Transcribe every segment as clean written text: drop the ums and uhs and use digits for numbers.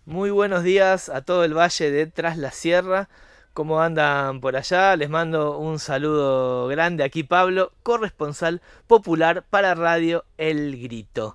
Muy buenos días a todo el valle de Tras la Sierra. ¿Cómo andan por allá? Les mando un saludo grande. Aquí Pablo, corresponsal popular para Radio El Grito.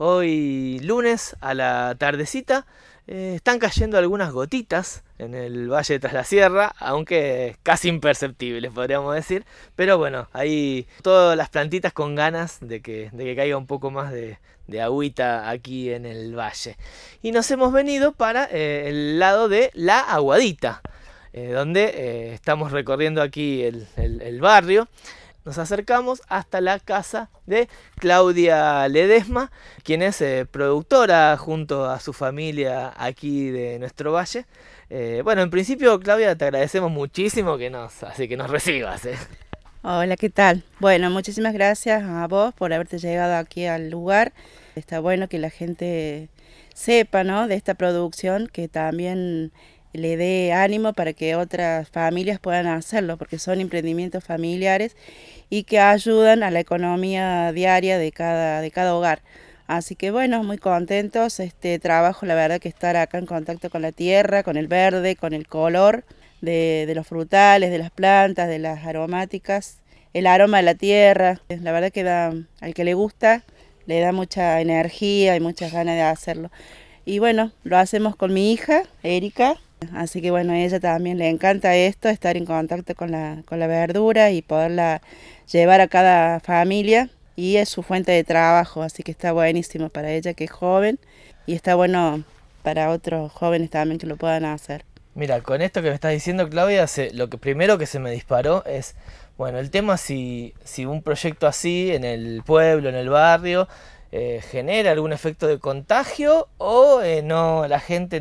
Hoy lunes a la tardecita están cayendo algunas gotitas en el valle de Tras la Sierra, aunque casi imperceptibles podríamos decir. Pero bueno, ahí todas las plantitas con ganas de que caiga un poco más de agüita aquí en el valle. Y nos hemos venido para el lado de La Aguadita, donde estamos recorriendo aquí el barrio. Nos acercamos hasta la casa de Claudia Ledesma, quien es productora junto a su familia aquí de nuestro valle. Bueno, en principio, Claudia, te agradecemos muchísimo así que nos recibas. Hola, ¿qué tal? Bueno, muchísimas gracias a vos por haberte llegado aquí al lugar. Está bueno que la gente sepa, ¿no?, de esta producción, que también le dé ánimo para que otras familias puedan hacerlo, porque son emprendimientos familiares y que ayudan a la economía diaria de cada hogar. Así que bueno, muy contentos. Este trabajo, la verdad que estar acá en contacto con la tierra, con el verde, con el color de los frutales, de las plantas, de las aromáticas, el aroma de la tierra. La verdad que al que le gusta, le da mucha energía y muchas ganas de hacerlo. Y bueno, lo hacemos con mi hija, Erika. Así que bueno, a ella también le encanta esto, estar en contacto con la verdura y poderla llevar a cada familia. Y es su fuente de trabajo, así que está buenísimo para ella, que es joven, y está bueno para otros jóvenes también que lo puedan hacer. Mira, con esto que me estás diciendo, Claudia, lo que primero que se me disparó es, bueno, el tema si un proyecto así en el pueblo, en el barrio, genera algún efecto de contagio o no, la gente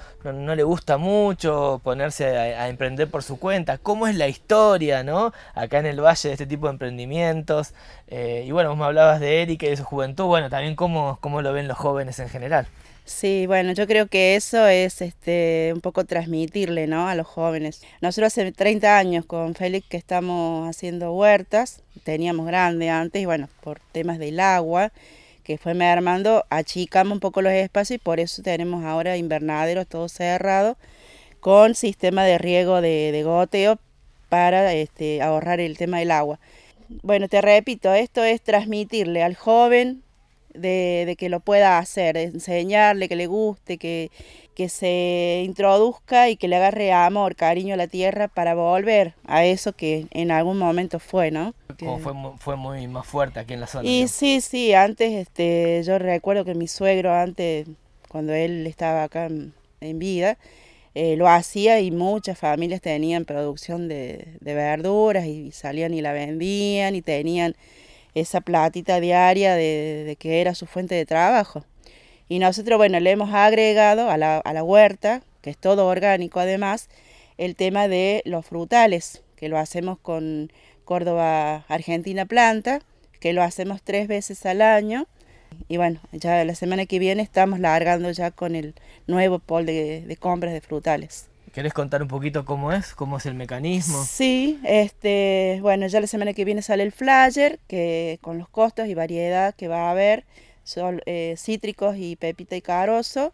no le gusta mucho ponerse a emprender por su cuenta. ¿Cómo es la historia, no? Acá en el valle de este tipo de emprendimientos. Y bueno, vos me hablabas de Erika y de su juventud, bueno, también cómo lo ven los jóvenes en general. Sí, bueno, yo creo que eso es un poco transmitirle, ¿no?, a los jóvenes. Nosotros hace 30 años con Félix que estamos haciendo huertas, teníamos grande antes y bueno, por temas del agua que fue mermando, achicamos un poco los espacios y por eso tenemos ahora invernaderos todo cerrado con sistema de riego de goteo para ahorrar el tema del agua. Bueno, te repito, esto es transmitirle al joven de que lo pueda hacer, enseñarle que le guste, que se introduzca y que le agarre amor, cariño a la tierra para volver a eso que en algún momento fue, ¿no? Como fue muy más fuerte aquí en la zona, Y digamos. sí, sí, antes yo recuerdo que mi suegro antes, cuando él estaba acá en vida, lo hacía y muchas familias tenían producción de verduras y salían y la vendían y tenían esa platita diaria de que era su fuente de trabajo. Y nosotros, bueno, le hemos agregado a la huerta, que es todo orgánico además, el tema de los frutales, que lo hacemos con Córdoba Argentina Planta, que lo hacemos 3 veces al año. Y bueno, ya la semana que viene estamos largando ya con el nuevo pol de compras de frutales. ¿Querés contar un poquito cómo es el mecanismo? Sí, bueno, ya la semana que viene sale el flyer, que con los costos y variedad que va a haber, son cítricos y pepita y carozo.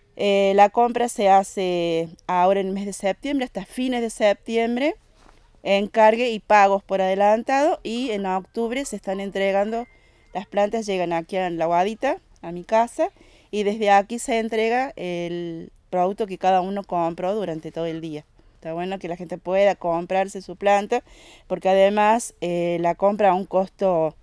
La compra se hace ahora en el mes de septiembre, hasta fines de septiembre, encargue y pagos por adelantado, y en octubre se están entregando, las plantas llegan aquí a La Guadita, a mi casa, y desde aquí se entrega el producto que cada uno compró durante todo el día. Está bueno que la gente pueda comprarse su planta, porque además la compra a un costo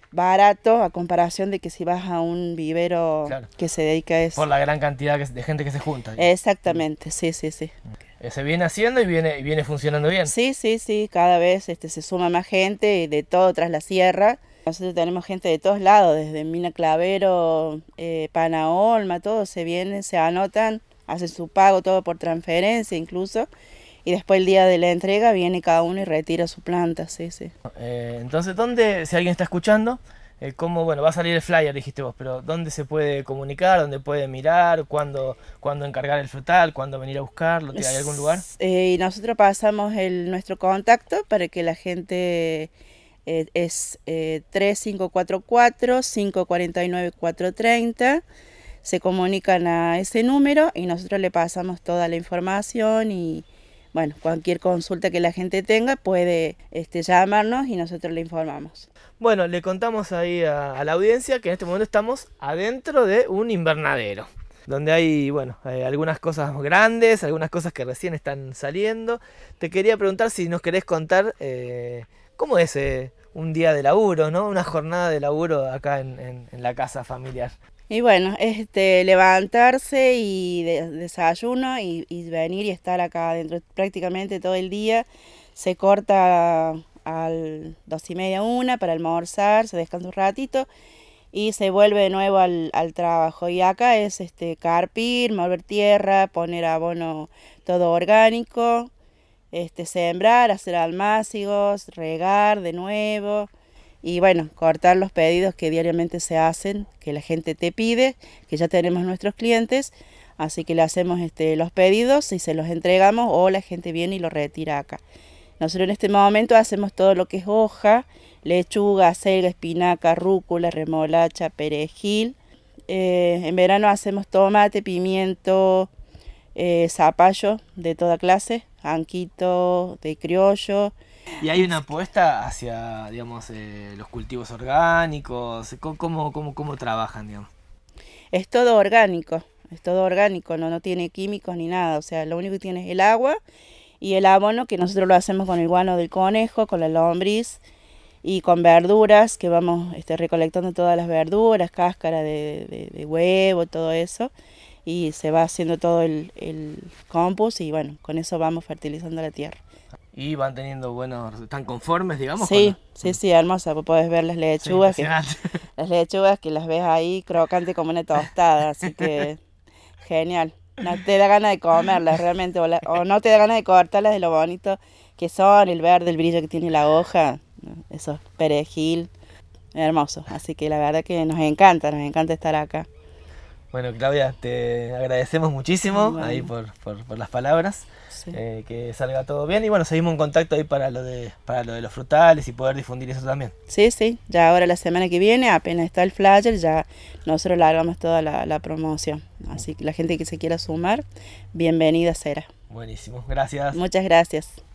barato a comparación de que si vas a un vivero Claro, que se dedica a eso. por la gran cantidad de gente que se junta, digamos. Exactamente, sí, sí, sí. Se viene haciendo y viene funcionando bien. Sí, sí, sí, cada vez se suma más gente de todo Tras la Sierra. Nosotros tenemos gente de todos lados, desde Mina Clavero, Panaolma, todos se vienen, se anotan, hacen su pago todo por transferencia incluso, y después el día de la entrega viene cada uno y retira su planta, sí, sí. Entonces, si alguien está escuchando, bueno, va a salir el flyer, dijiste vos, pero ¿dónde se puede comunicar? ¿Dónde puede mirar? ¿Cuándo encargar el frutal? ¿Cuándo venir a buscarlo? ¿Hay algún lugar? Y nosotros pasamos nuestro contacto para que la gente es 3544 549 430. se comunican a ese número y nosotros le pasamos toda la información y bueno, cualquier consulta que la gente tenga puede llamarnos y nosotros le informamos. Bueno, le contamos ahí a la audiencia que en este momento estamos adentro de un invernadero, donde hay, bueno, algunas cosas grandes, algunas cosas que recién están saliendo. Te quería preguntar si nos querés contar cómo es un día de laburo, ¿no? Una jornada de laburo acá en la casa familiar. Y bueno, levantarse y desayuno y venir y estar acá adentro prácticamente todo el día. Se corta al 2:30, 1 para almorzar, se descansa un ratito y se vuelve de nuevo al trabajo. Y acá es carpir, mover tierra, poner abono todo orgánico, sembrar, hacer almácigos, regar de nuevo. Y bueno, cortar los pedidos que diariamente se hacen, que la gente te pide, que ya tenemos nuestros clientes, así que le hacemos los pedidos y se los entregamos o la gente viene y lo retira acá. Nosotros en este momento hacemos todo lo que es hoja, lechuga, acelga, espinaca, rúcula, remolacha, perejil. En verano hacemos tomate, pimiento, zapallo de toda clase, anquito de criollo. ¿Y hay una apuesta hacia, digamos, los cultivos orgánicos? ¿Cómo trabajan, digamos? Es todo orgánico, no tiene químicos ni nada, o sea, lo único que tiene es el agua y el abono, que nosotros lo hacemos con el guano del conejo, con la lombriz y con verduras, que vamos recolectando todas las verduras, cáscara de huevo, todo eso, y se va haciendo todo el compost y bueno, con eso vamos fertilizando la tierra. Y van teniendo ¿están conformes, digamos? Sí, sí, hermosa, vos podés ver las lechugas, las lechugas que las ves ahí crocante como una tostada, así que genial. No te da ganas de comerlas realmente, o no te da ganas de cortarlas de lo bonito que son, el verde, el brillo que tiene la hoja, eso es perejil, hermoso. Así que la verdad que nos encanta estar acá. Bueno, Claudia, te agradecemos muchísimo ahí por las palabras. Sí. Que salga todo bien y bueno, seguimos en contacto ahí para lo de los frutales y poder difundir eso también. Sí, ya ahora la semana que viene, apenas está el flyer, ya nosotros largamos toda la promoción. Así que la gente que se quiera sumar, bienvenida será. Buenísimo, gracias. Muchas gracias.